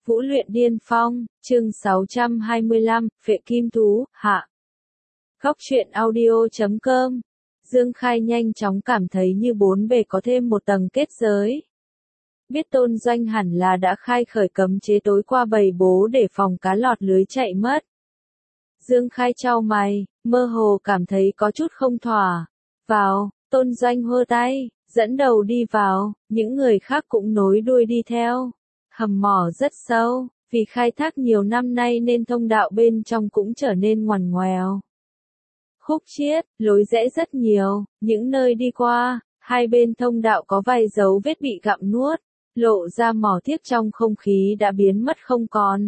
Vũ luyện điên phong, chương 625, Phệ Kim Thú, hạ. Góc truyện audio.com. Dương Khai nhanh chóng cảm thấy như bốn bề có thêm một tầng kết giới. Biết Tôn Doanh hẳn là đã khai khởi cấm chế tối qua bày bố để phòng cá lọt lưới chạy mất. Dương Khai chau mày, mơ hồ cảm thấy có chút không thỏa. Vào, Tôn Doanh hơ tay, dẫn đầu đi vào, những người khác cũng nối đuôi đi theo. Hầm mỏ rất sâu, vì khai thác nhiều năm nay nên thông đạo bên trong cũng trở nên ngoằn ngoèo. Khúc chiết, lối rẽ rất nhiều, những nơi đi qua, hai bên thông đạo có vài dấu vết bị gặm nuốt, lộ ra mỏ thiết trong không khí đã biến mất không còn.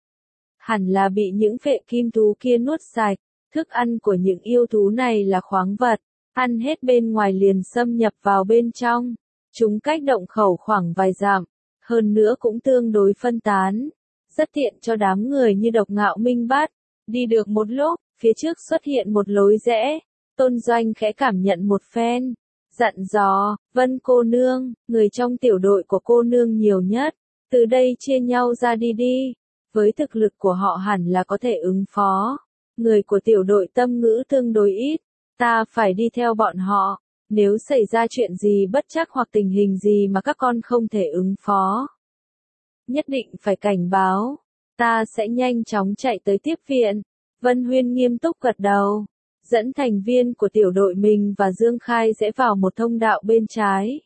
Hẳn là bị những phệ kim thú kia nuốt sạch, thức ăn của những yêu thú này là khoáng vật, ăn hết bên ngoài liền xâm nhập vào bên trong, chúng cách động khẩu khoảng vài dặm. Hơn nữa cũng tương đối phân tán, rất tiện cho đám người như Độc Ngạo Minh bắt. Đi được một lúc, phía trước xuất hiện một lối rẽ, Tôn Doanh khẽ cảm nhận một phen, dặn dò, Vân cô nương, người trong tiểu đội của cô nương nhiều nhất, từ đây chia nhau ra đi đi, với thực lực của họ hẳn là có thể ứng phó, người của tiểu đội Tâm Ngữ tương đối ít, ta phải đi theo bọn họ. Nếu xảy ra chuyện gì bất trắc hoặc tình hình gì mà các con không thể ứng phó, nhất định phải cảnh báo, ta sẽ nhanh chóng chạy tới tiếp viện. Vân Huyên nghiêm túc gật đầu, dẫn thành viên của tiểu đội mình và Dương Khai rẽ vào một thông đạo bên trái.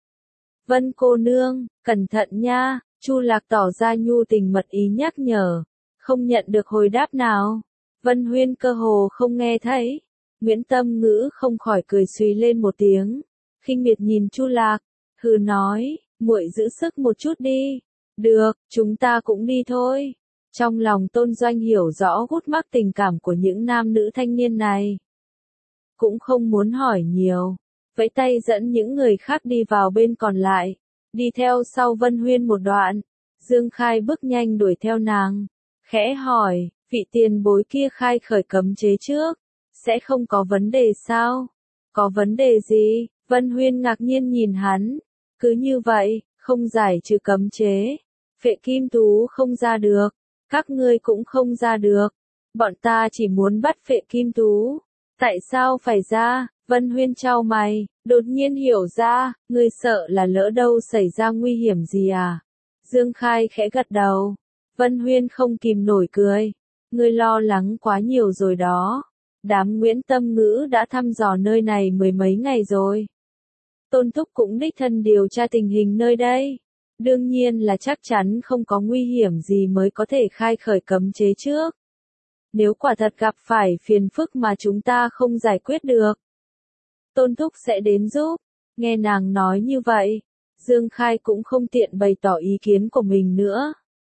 Vân cô nương, cẩn thận nha, Chu Lạc tỏ ra nhu tình mật ý nhắc nhở, không nhận được hồi đáp nào. Vân Huyên cơ hồ không nghe thấy. Nguyễn Tâm Ngữ không khỏi cười suy lên một tiếng, khinh miệt nhìn Chu Lạc, hừ nói, muội giữ sức một chút đi. Được, chúng ta cũng đi thôi. Trong lòng Tôn Doanh hiểu rõ gút mắc tình cảm của những nam nữ thanh niên này. Cũng không muốn hỏi nhiều, vẫy tay dẫn những người khác đi vào bên còn lại, đi theo sau Vân Huyên một đoạn. Dương Khai bước nhanh đuổi theo nàng, khẽ hỏi, vị tiền bối kia khai khởi cấm chế trước. Sẽ không có vấn đề sao? Có vấn đề gì? Vân Huyên ngạc nhiên nhìn hắn. Cứ như vậy, không giải trừ cấm chế. Phệ kim thú không ra được. Các ngươi cũng không ra được. Bọn ta chỉ muốn bắt phệ kim thú. Tại sao phải ra? Vân Huyên chau mày, đột nhiên hiểu ra, ngươi sợ là lỡ đâu xảy ra nguy hiểm gì à? Dương Khai khẽ gật đầu. Vân Huyên không kìm nổi cười. Ngươi lo lắng quá nhiều rồi đó. Đám Nguyễn Tâm Ngữ đã thăm dò nơi này mười mấy ngày rồi. Tôn Thúc cũng đích thân điều tra tình hình nơi đây. Đương nhiên là chắc chắn không có nguy hiểm gì mới có thể khai khởi cấm chế trước. Nếu quả thật gặp phải phiền phức mà chúng ta không giải quyết được, Tôn Thúc sẽ đến giúp. Nghe nàng nói như vậy, Dương Khai cũng không tiện bày tỏ ý kiến của mình nữa.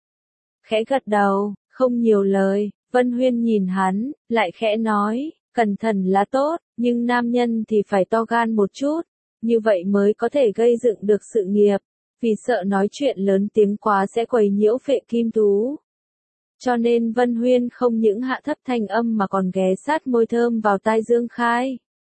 Khẽ gật đầu, không nhiều lời. Vân Huyên nhìn hắn, lại khẽ nói, cẩn thận là tốt, nhưng nam nhân thì phải to gan một chút, như vậy mới có thể gây dựng được sự nghiệp, vì sợ nói chuyện lớn tiếng quá sẽ quấy nhiễu phệ kim thú. Cho nên Vân Huyên không những hạ thấp thanh âm mà còn ghé sát môi thơm vào tai Dương Khai.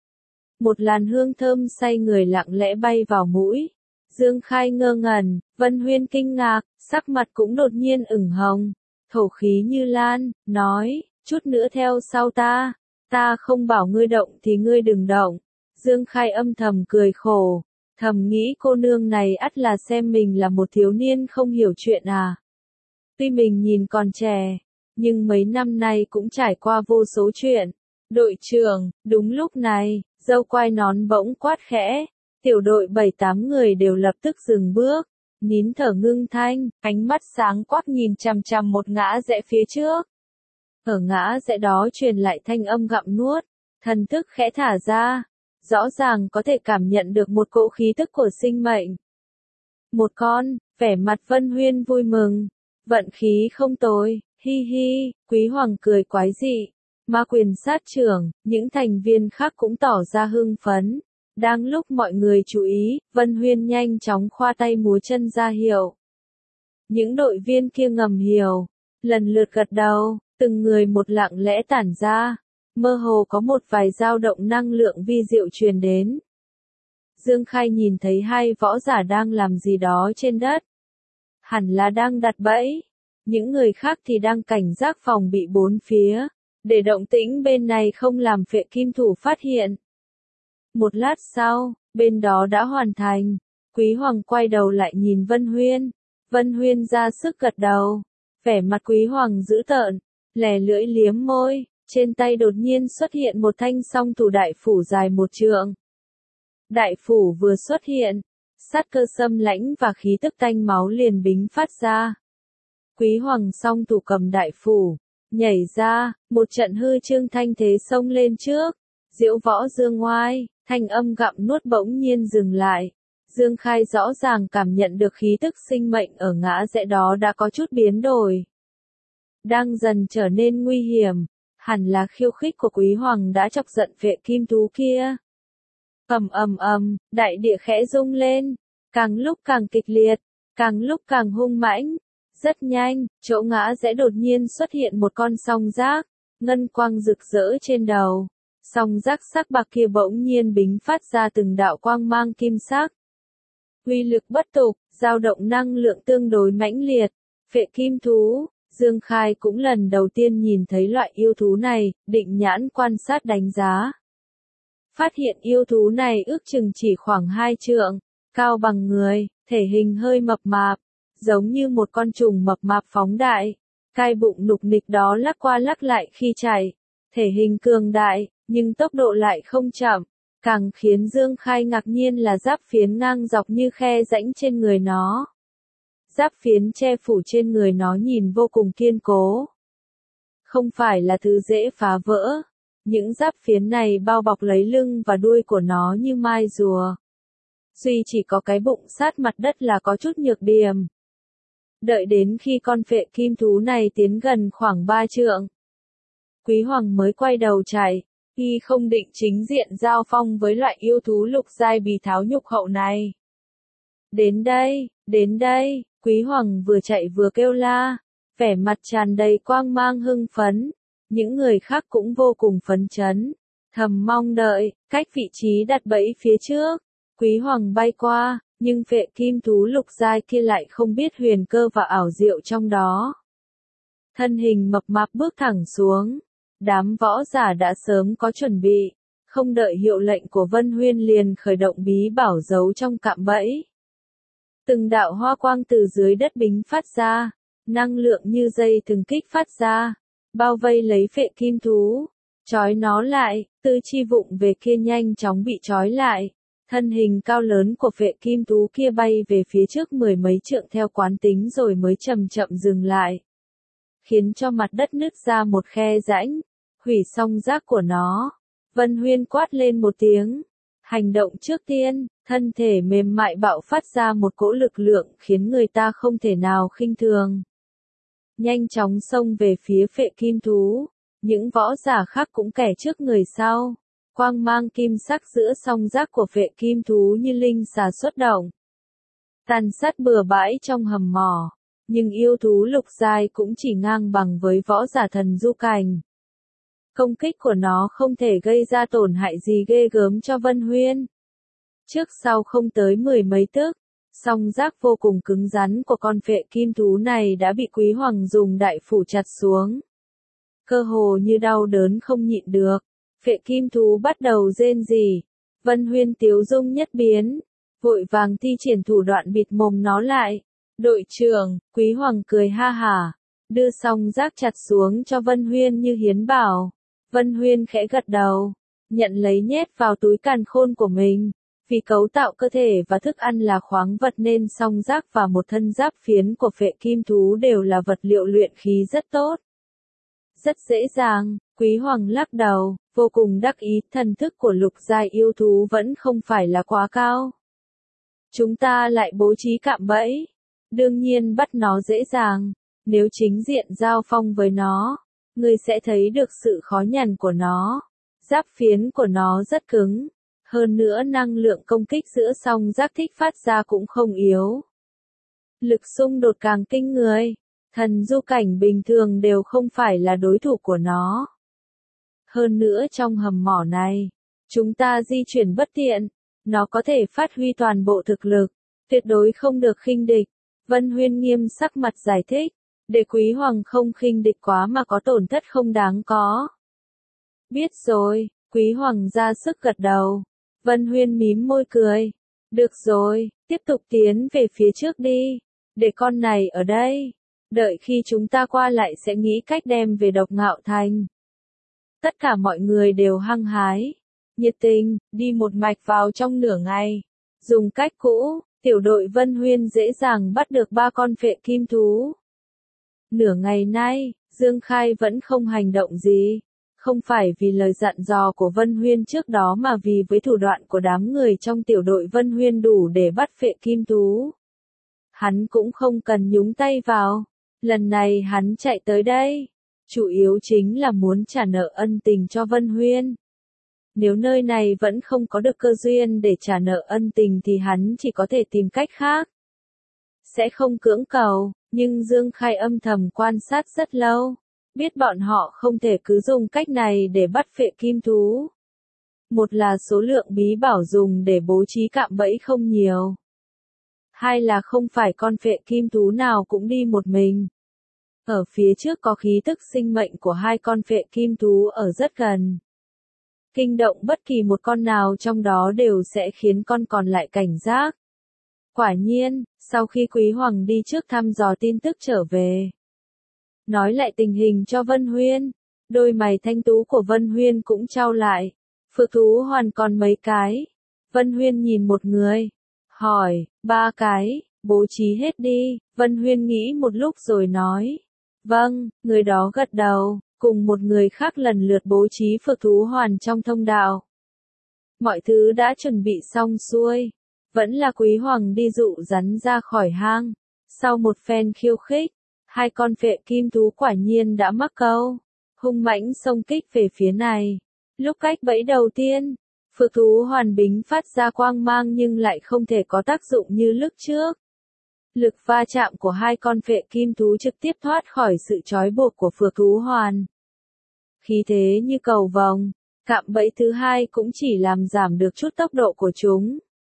Một làn hương thơm say người lặng lẽ bay vào mũi. Dương Khai ngơ ngẩn, Vân Huyên kinh ngạc, sắc mặt cũng đột nhiên ửng hồng. Thổ khí như lan, nói, chút nữa theo sau ta không bảo ngươi động thì ngươi đừng động. Dương Khai âm thầm cười khổ, thầm nghĩ cô nương này ắt là xem mình là một thiếu niên không hiểu chuyện à. Tuy mình nhìn còn trẻ, nhưng mấy năm nay cũng trải qua vô số chuyện. Đội trưởng, đúng lúc này, dâu quai nón bỗng quát khẽ, tiểu đội 7-8 người đều lập tức dừng bước. Nín thở ngưng thanh, ánh mắt sáng quắc nhìn chằm chằm một ngã rẽ phía trước. Ở ngã rẽ đó truyền lại thanh âm gặm nuốt, thần thức khẽ thả ra, rõ ràng có thể cảm nhận được một cỗ khí tức của sinh mệnh. Một con, vẻ mặt Vân Huyên vui mừng, vận khí không tồi, hi hi, Quý Hoàng cười quái dị, Ma Quyền sát trưởng, những thành viên khác cũng tỏ ra hưng phấn. Đang lúc mọi người chú ý, Vân Huyên nhanh chóng khoa tay múa chân ra hiệu. Những đội viên kia ngầm hiểu, lần lượt gật đầu, từng người một lặng lẽ tản ra, mơ hồ có một vài dao động năng lượng vi diệu truyền đến. Dương Khai nhìn thấy hai võ giả đang làm gì đó trên đất. Hẳn là đang đặt bẫy, Những người khác thì đang cảnh giác phòng bị bốn phía, để động tĩnh bên này không làm Phệ Kim Thủ phát hiện. Một lát sau, bên đó đã hoàn thành. Quý Hoàng quay đầu lại nhìn Vân Huyên. Vân Huyên ra sức gật đầu. Vẻ mặt Quý Hoàng dữ tợn, lè lưỡi liếm môi, trên tay đột nhiên xuất hiện một thanh song thủ đại phủ dài 1 trượng. Đại phủ vừa xuất hiện, sát cơ xâm lãnh và khí tức tanh máu liền bính phát ra. Quý Hoàng song thủ cầm đại phủ, nhảy ra, một trận hư trương thanh thế xông lên trước. Diễu Võ Dương ngoai, thanh âm gặm nuốt bỗng nhiên dừng lại. Dương Khai rõ ràng cảm nhận được khí tức sinh mệnh ở ngã rẽ đó đã có chút biến đổi. Đang dần trở nên nguy hiểm, hẳn là khiêu khích của Quý Hoàng đã chọc giận Phệ Kim Thú kia. Đại địa khẽ rung lên, càng lúc càng kịch liệt, càng lúc càng hung mãnh. Rất nhanh, chỗ ngã rẽ đột nhiên xuất hiện một con song giác, ngân quang rực rỡ trên đầu. Song giác sắc bạc kia bỗng nhiên bính phát ra từng đạo quang mang kim sắc. Uy lực bất tục, dao động năng lượng tương đối mãnh liệt. Phệ Kim Thú, Dương Khai cũng lần đầu tiên nhìn thấy loại yêu thú này, định nhãn quan sát đánh giá. Phát hiện yêu thú này ước chừng chỉ khoảng 2 trượng, cao bằng người, thể hình hơi mập mạp, giống như một con trùng mập mạp phóng đại. Cai bụng nục nịch đó lắc qua lắc lại khi chạy, thể hình cường đại, nhưng tốc độ lại không chậm. Càng khiến Dương Khai ngạc nhiên là giáp phiến ngang dọc như khe rãnh trên người nó. Giáp phiến che phủ trên người nó nhìn vô cùng kiên cố. Không phải là thứ dễ phá vỡ. Những giáp phiến này bao bọc lấy lưng và đuôi của nó như mai rùa. Duy chỉ có cái bụng sát mặt đất là có chút nhược điểm. Đợi đến khi con Phệ Kim Thú này tiến gần khoảng 3 trượng, Quý Hoàng mới quay đầu chạy. Y không định chính diện giao phong với loại yêu thú lục giai bì tháo nhục hậu này. Đến đây, Quý Hoàng vừa chạy vừa kêu la, vẻ mặt tràn đầy quang mang hưng phấn. Những người khác cũng vô cùng phấn chấn, thầm mong đợi, cách vị trí đặt bẫy phía trước. Quý Hoàng bay qua, nhưng Phệ Kim Thú lục giai kia lại không biết huyền cơ và ảo diệu trong đó. Thân hình mập mạp bước thẳng xuống. Đám võ giả đã sớm có chuẩn bị, không đợi hiệu lệnh của Vân Huyên liền khởi động bí bảo giấu trong cạm bẫy. Từng đạo hoa quang từ dưới đất bính phát ra, năng lượng như dây từng kích phát ra, bao vây lấy Phệ Kim Thú, trói nó lại. Tư chi vụng về kia nhanh chóng bị trói lại. Thân hình cao lớn của Phệ Kim Thú kia bay về phía trước 10 mấy trượng theo quán tính rồi mới chậm chậm dừng lại, khiến cho mặt đất nứt ra một khe rãnh. Hủy song giác của nó. Vân Huyên quát lên một tiếng. Hành động trước tiên, thân thể mềm mại bạo phát ra một cỗ lực lượng khiến người ta không thể nào khinh thường. Nhanh chóng xông về phía Phệ Kim Thú. Những võ giả khác cũng kẻ trước người sau. Quang mang kim sắc giữa song giác của Phệ Kim Thú như linh xà xuất động. Tàn sát bừa bãi trong hầm mỏ. Nhưng yêu thú lục giai cũng chỉ ngang bằng với võ giả thần du cảnh. Công kích của nó không thể gây ra tổn hại gì ghê gớm cho Vân Huyên. Trước sau không tới 10 mấy tức, song giác vô cùng cứng rắn của con Phệ Kim Thú này đã bị Quý Hoàng dùng đại phủ chặt xuống. Cơ hồ như đau đớn không nhịn được, Phệ Kim Thú bắt đầu rên rỉ. Vân Huyên tiếu dung nhất biến, vội vàng thi triển thủ đoạn bịt mồm nó lại. Đội trưởng, Quý Hoàng cười ha hả, đưa song giác chặt xuống cho Vân Huyên như hiến bảo. Vân Huyên khẽ gật đầu, nhận lấy nhét vào túi càn khôn của mình. Vì cấu tạo cơ thể và thức ăn là khoáng vật nên song giác và một thân giáp phiến của Phệ Kim Thú đều là vật liệu luyện khí rất tốt. Rất dễ dàng, Quý Hoàng lắc đầu, vô cùng đắc ý, thần thức của lục giai yêu thú vẫn không phải là quá cao. Chúng ta lại bố trí cạm bẫy, đương nhiên bắt nó dễ dàng, nếu chính diện giao phong với nó, ngươi sẽ thấy được sự khó nhằn của nó. Giáp phiến của nó rất cứng, hơn nữa năng lượng công kích giữa song giác thích phát ra cũng không yếu. Lực xung đột càng kinh người, thần du cảnh bình thường đều không phải là đối thủ của nó. Hơn nữa trong hầm mỏ này, chúng ta di chuyển bất tiện, nó có thể phát huy toàn bộ thực lực, tuyệt đối không được khinh địch. Vân Huyên nghiêm sắc mặt giải thích, để Quý Hoàng không khinh địch quá mà có tổn thất không đáng có. Biết rồi, Quý Hoàng ra sức gật đầu. Vân Huyên mím môi cười. Được rồi, tiếp tục tiến về phía trước đi. Để con này ở đây. Đợi khi chúng ta qua lại sẽ nghĩ cách đem về Độc Ngạo Thành. Tất cả mọi người đều hăng hái, nhiệt tình, đi một mạch vào trong nửa ngày. Dùng cách cũ, tiểu đội Vân Huyên dễ dàng bắt được 3 con phệ kim thú. Nửa ngày nay, Dương Khai vẫn không hành động gì. Không phải vì lời dặn dò của Vân Huyên trước đó mà vì với thủ đoạn của đám người trong tiểu đội Vân Huyên đủ để bắt phệ kim thú. Hắn cũng không cần nhúng tay vào. Lần này hắn chạy tới đây, chủ yếu chính là muốn trả nợ ân tình cho Vân Huyên. Nếu nơi này vẫn không có được cơ duyên để trả nợ ân tình thì hắn chỉ có thể tìm cách khác. Sẽ không cưỡng cầu, nhưng Dương Khai âm thầm quan sát rất lâu. Biết bọn họ không thể cứ dùng cách này để bắt phệ kim thú. Một là số lượng bí bảo dùng để bố trí cạm bẫy không nhiều. Hai là không phải con phệ kim thú nào cũng đi một mình. Ở phía trước có khí tức sinh mệnh của 2 con phệ kim thú ở rất gần. Kinh động bất kỳ một con nào trong đó đều sẽ khiến con còn lại cảnh giác. Quả nhiên, sau khi Quý Hoàng đi trước thăm dò tin tức trở về, nói lại tình hình cho Vân Huyên, đôi mày thanh tú của Vân Huyên cũng chau lại. Phượng thú hoàn còn mấy cái? Vân Huyên nhìn một người, hỏi, 3 cái, bố trí hết đi. Vân Huyên nghĩ một lúc rồi nói, vâng, người đó gật đầu, cùng một người khác lần lượt bố trí phượng thú hoàn trong thông đạo. Mọi thứ đã chuẩn bị xong xuôi, vẫn là Quý Hoàng đi dụ rắn ra khỏi hang. Sau một phen khiêu khích, 2 con phệ kim thú quả nhiên đã mắc câu, hung mãnh xông kích về phía này. Lúc cách bẫy đầu tiên, phượng thú hoàn bính phát ra quang mang nhưng lại không thể có tác dụng như lúc trước. Lực va chạm của 2 con phệ kim thú trực tiếp thoát khỏi sự trói buộc của phượng thú hoàn. Khí thế như cầu vồng, cạm bẫy thứ 2 cũng chỉ làm giảm được chút tốc độ của chúng.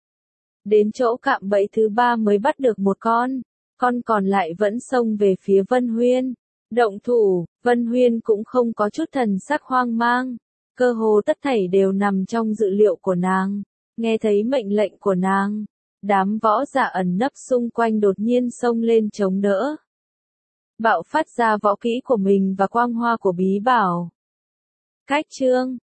Đến chỗ cạm bẫy thứ 3 mới bắt được một con còn lại vẫn xông về phía Vân Huyên. Động thủ, Vân Huyên cũng không có chút thần sắc hoang mang. Cơ hồ tất thảy đều nằm trong dự liệu của nàng. Nghe thấy mệnh lệnh của nàng, đám võ giả ẩn nấp xung quanh đột nhiên xông lên chống đỡ. Bạo phát ra võ kỹ của mình và quang hoa của bí bảo. Cách chương